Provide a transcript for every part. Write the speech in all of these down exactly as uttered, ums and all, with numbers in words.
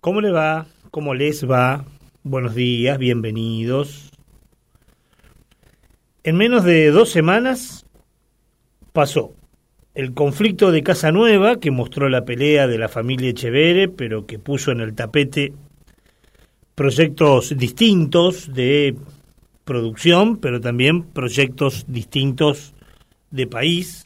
¿Cómo le va? ¿Cómo les va? Buenos días, bienvenidos. En menos de dos semanas pasó el conflicto de Casa Nueva, que mostró la pelea de la familia Etcheverry, pero que puso en el tapete proyectos distintos de producción, pero también proyectos distintos de país.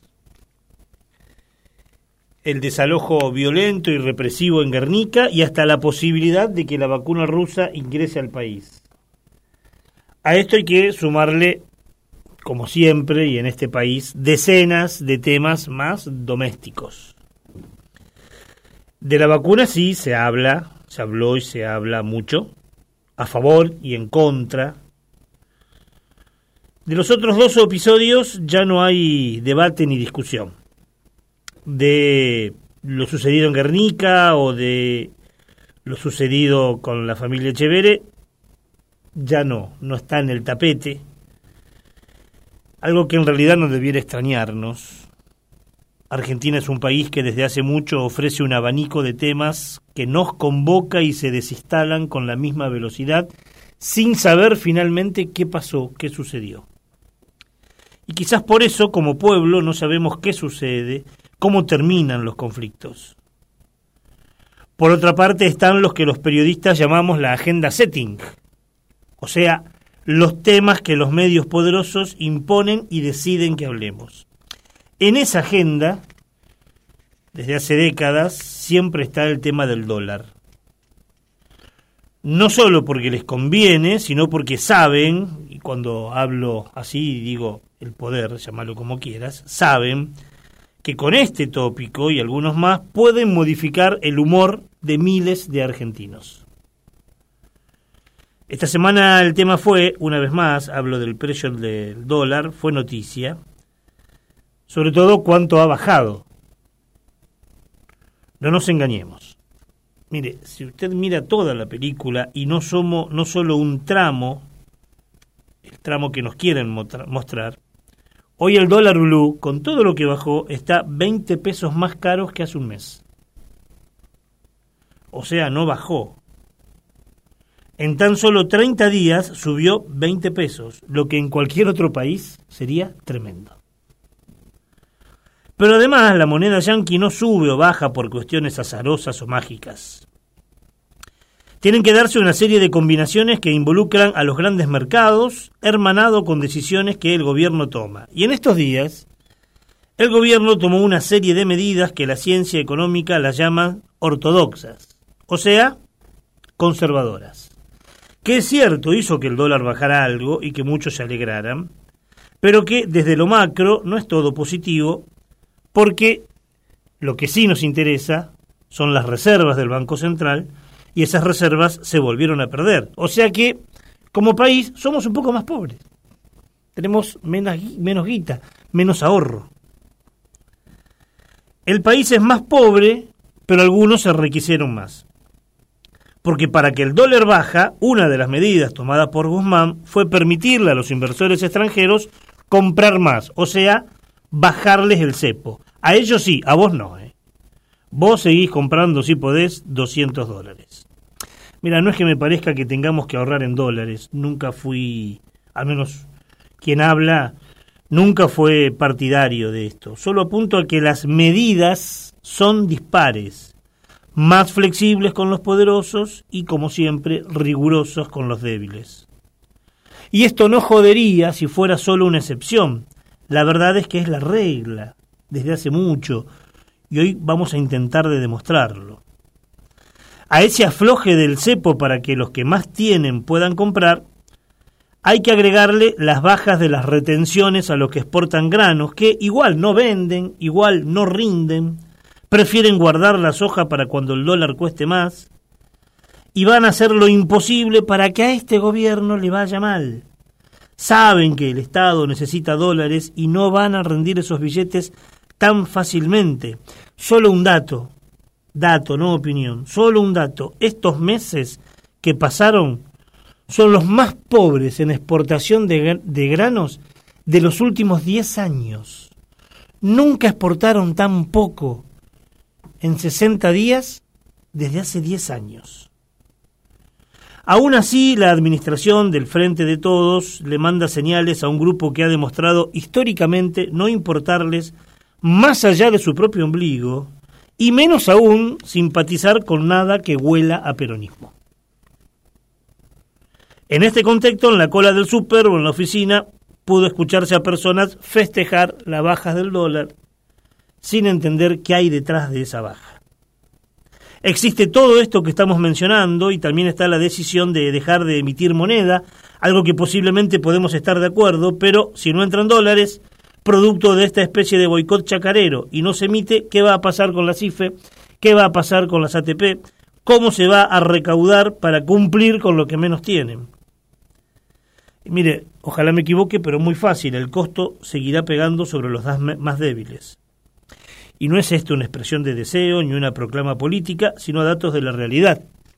El desalojo violento y represivo en Guernica y hasta la posibilidad de que la vacuna rusa ingrese al país. A esto hay que sumarle, como siempre y en este país, decenas de temas más domésticos. De la vacuna sí se habla, se habló y se habla mucho, a favor y en contra. De los otros dos episodios ya no hay debate ni discusión. De lo sucedido en Guernica o de lo sucedido con la familia Etcheverry, ya no, no está en el tapete. Algo que en realidad no debiera extrañarnos. Argentina es un país que desde hace mucho ofrece un abanico de temas que nos convoca y se desinstalan con la misma velocidad, sin saber finalmente qué pasó, qué sucedió. Y quizás por eso, como pueblo, no sabemos qué sucede, cómo terminan los conflictos. Por otra parte están los que los periodistas llamamos la agenda setting, o sea, los temas que los medios poderosos imponen y deciden que hablemos. En esa agenda, desde hace décadas, siempre está el tema del dólar. No solo porque les conviene, sino porque saben, y cuando hablo así digo el poder, llámalo como quieras, saben que con este tópico y algunos más pueden modificar el humor de miles de argentinos. Esta semana el tema fue, una vez más, hablo del precio del dólar, fue noticia, sobre todo cuánto ha bajado. No nos engañemos. Mire, si usted mira toda la película y no somos no solo un tramo, el tramo que nos quieren mostrar, hoy el dólar blue, con todo lo que bajó, está veinte pesos más caros que hace un mes. O sea, no bajó. En tan solo treinta días subió veinte pesos, lo que en cualquier otro país sería tremendo. Pero además la moneda yanqui no sube o baja por cuestiones azarosas o mágicas. Tienen que darse una serie de combinaciones que involucran a los grandes mercados, hermanado con decisiones que el gobierno toma. Y en estos días, el gobierno tomó una serie de medidas que la ciencia económica las llama ortodoxas, o sea, conservadoras. Que es cierto, hizo que el dólar bajara algo y que muchos se alegraran, pero que desde lo macro no es todo positivo, porque lo que sí nos interesa son las reservas del Banco Central, y esas reservas se volvieron a perder. O sea que, como país, somos un poco más pobres. Tenemos menos, menos guita, menos ahorro. El país es más pobre, pero algunos se enriquecieron más. Porque para que el dólar baja, una de las medidas tomadas por Guzmán fue permitirle a los inversores extranjeros comprar más, o sea, bajarles el cepo. A ellos sí, a vos no, ¿eh? Vos seguís comprando, si podés, doscientos dólares. Mira, no es que me parezca que tengamos que ahorrar en dólares. Nunca fui, al menos quien habla, nunca fue partidario de esto. Solo apunto a que las medidas son dispares, más flexibles con los poderosos y, como siempre, rigurosos con los débiles. Y esto no jodería si fuera solo una excepción. La verdad es que es la regla, desde hace mucho, y hoy vamos a intentar de demostrarlo. A ese afloje del cepo para que los que más tienen puedan comprar, hay que agregarle las bajas de las retenciones a los que exportan granos, que igual no venden, igual no rinden, prefieren guardar la soja para cuando el dólar cueste más, y van a hacer lo imposible para que a este gobierno le vaya mal. Saben que el Estado necesita dólares y no van a rendir esos billetes tan fácilmente. Solo un dato, dato, no opinión, solo un dato. Estos meses que pasaron son los más pobres en exportación de, de granos de los últimos diez años. Nunca exportaron tan poco en sesenta días desde hace diez años. Aún así, la administración del Frente de Todos le manda señales a un grupo que ha demostrado históricamente no importarles más allá de su propio ombligo, y menos aún simpatizar con nada que huela a peronismo. En este contexto, en la cola del súper o en la oficina, pudo escucharse a personas festejar la baja del dólar sin entender qué hay detrás de esa baja. Existe todo esto que estamos mencionando y también está la decisión de dejar de emitir moneda, algo que posiblemente podemos estar de acuerdo, pero si no entran dólares, producto de esta especie de boicot chacarero, y no se emite, ¿qué va a pasar con la C I F E? ¿Qué va a pasar con las A T P? ¿Cómo se va a recaudar para cumplir con lo que menos tienen? Y mire, ojalá me equivoque, pero muy fácil, el costo seguirá pegando sobre los más débiles. Y no es esto una expresión de deseo ni una proclama política, sino datos de la realidad.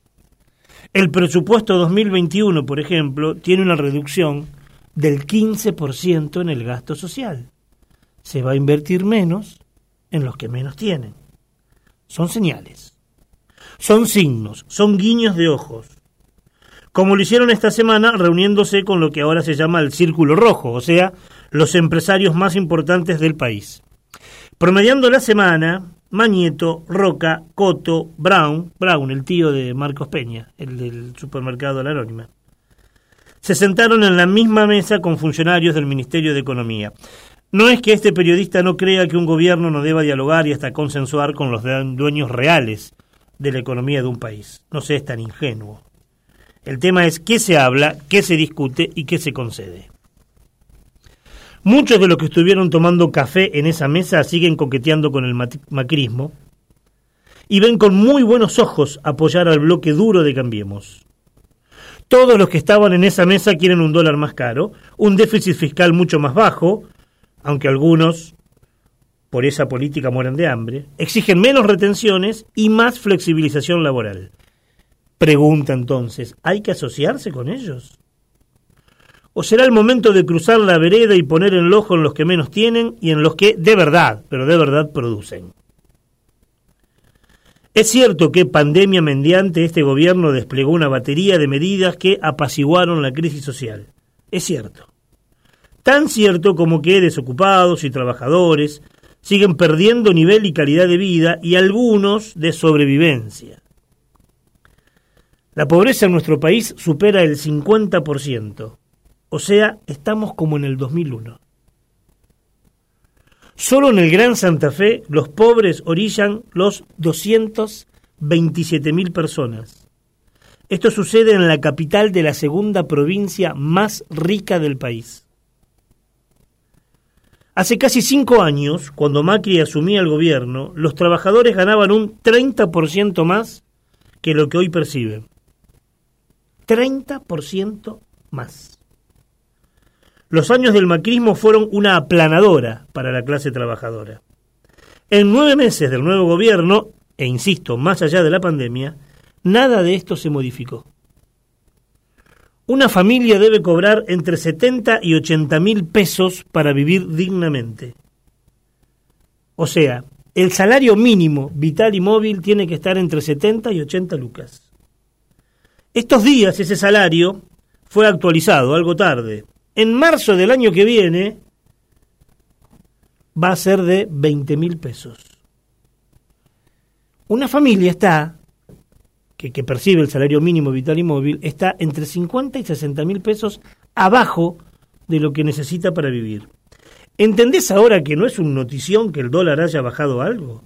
El presupuesto dos mil veintiuno, por ejemplo, tiene una reducción del quince por ciento en el gasto social. Se va a invertir menos en los que menos tienen. Son señales, son signos, son guiños de ojos. Como lo hicieron esta semana reuniéndose con lo que ahora se llama el Círculo Rojo, o sea, los empresarios más importantes del país. Promediando la semana, Mañeto, Roca, Coto, Brown, Brown, el tío de Marcos Peña, el del supermercado La Anónima, se sentaron en la misma mesa con funcionarios del Ministerio de Economía. No es que este periodista no crea que un gobierno no deba dialogar y hasta consensuar con los dueños reales de la economía de un país. No se es tan ingenuo. El tema es qué se habla, qué se discute y qué se concede. Muchos de los que estuvieron tomando café en esa mesa siguen coqueteando con el macrismo y ven con muy buenos ojos apoyar al bloque duro de Cambiemos. Todos los que estaban en esa mesa quieren un dólar más caro, un déficit fiscal mucho más bajo, aunque algunos, por esa política, mueren de hambre, exigen menos retenciones y más flexibilización laboral. Pregunta entonces, ¿hay que asociarse con ellos? ¿O será el momento de cruzar la vereda y poner el ojo en los que menos tienen y en los que de verdad, pero de verdad producen? Es cierto que pandemia mediante este gobierno desplegó una batería de medidas que apaciguaron la crisis social. Es cierto. Tan cierto como que desocupados y trabajadores siguen perdiendo nivel y calidad de vida y algunos de sobrevivencia. La pobreza en nuestro país supera el cincuenta por ciento. O sea, estamos como en el dos mil uno. Solo en el Gran Santa Fe los pobres orillan los doscientas veintisiete mil personas. Esto sucede en la capital de la segunda provincia más rica del país. Hace casi cinco años, cuando Macri asumía el gobierno, los trabajadores ganaban un treinta por ciento más que lo que hoy perciben. treinta por ciento más. Los años del macrismo fueron una aplanadora para la clase trabajadora. En nueve meses del nuevo gobierno, e insisto, más allá de la pandemia, nada de esto se modificó. Una familia debe cobrar entre setenta y ochenta mil pesos para vivir dignamente. O sea, el salario mínimo vital y móvil tiene que estar entre setenta y ochenta lucas. Estos días ese salario fue actualizado, algo tarde. En marzo del año que viene va a ser de veinte mil pesos. Una familia está, que, que percibe el salario mínimo vital y móvil, está entre cincuenta y sesenta mil pesos abajo de lo que necesita para vivir. ¿Entendés ahora que no es una notición que el dólar haya bajado algo?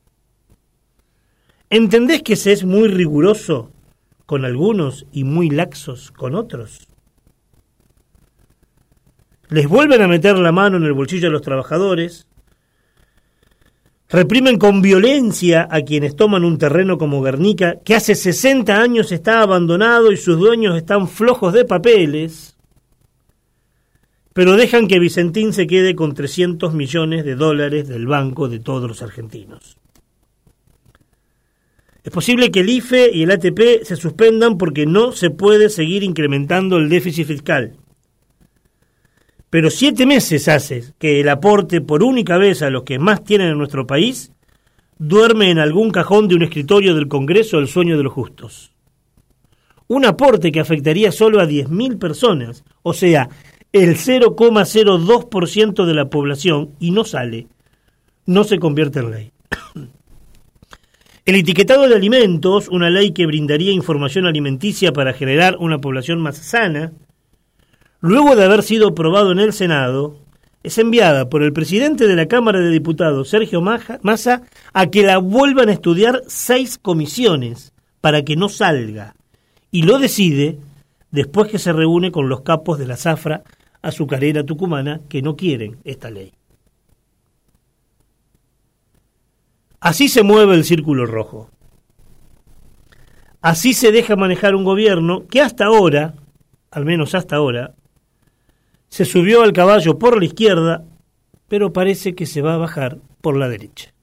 ¿Entendés que se es muy riguroso con algunos y muy laxos con otros? Les vuelven a meter la mano en el bolsillo a los trabajadores, reprimen con violencia a quienes toman un terreno como Guernica, que hace sesenta años está abandonado y sus dueños están flojos de papeles, pero dejan que Vicentín se quede con trescientos millones de dólares del banco de todos los argentinos. Es posible que el I F E y el A T P se suspendan porque no se puede seguir incrementando el déficit fiscal. Pero siete meses hace que el aporte por única vez a los que más tienen en nuestro país duerme en algún cajón de un escritorio del Congreso el sueño de los justos. un aporte que afectaría solo a diez mil personas, o sea, el cero coma cero dos por ciento de la población, y no sale, no se convierte en ley. El etiquetado de alimentos, una ley que brindaría información alimenticia para generar una población más sana, luego de haber sido aprobado en el Senado, es enviada por el presidente de la Cámara de Diputados, Sergio Massa, a que la vuelvan a estudiar seis comisiones para que no salga. Y lo decide después que se reúne con los capos de la zafra azucarera tucumana que no quieren esta ley. Así se mueve el círculo rojo. Así se deja manejar un gobierno que hasta ahora, al menos hasta ahora, se subió al caballo por la izquierda, pero parece que se va a bajar por la derecha.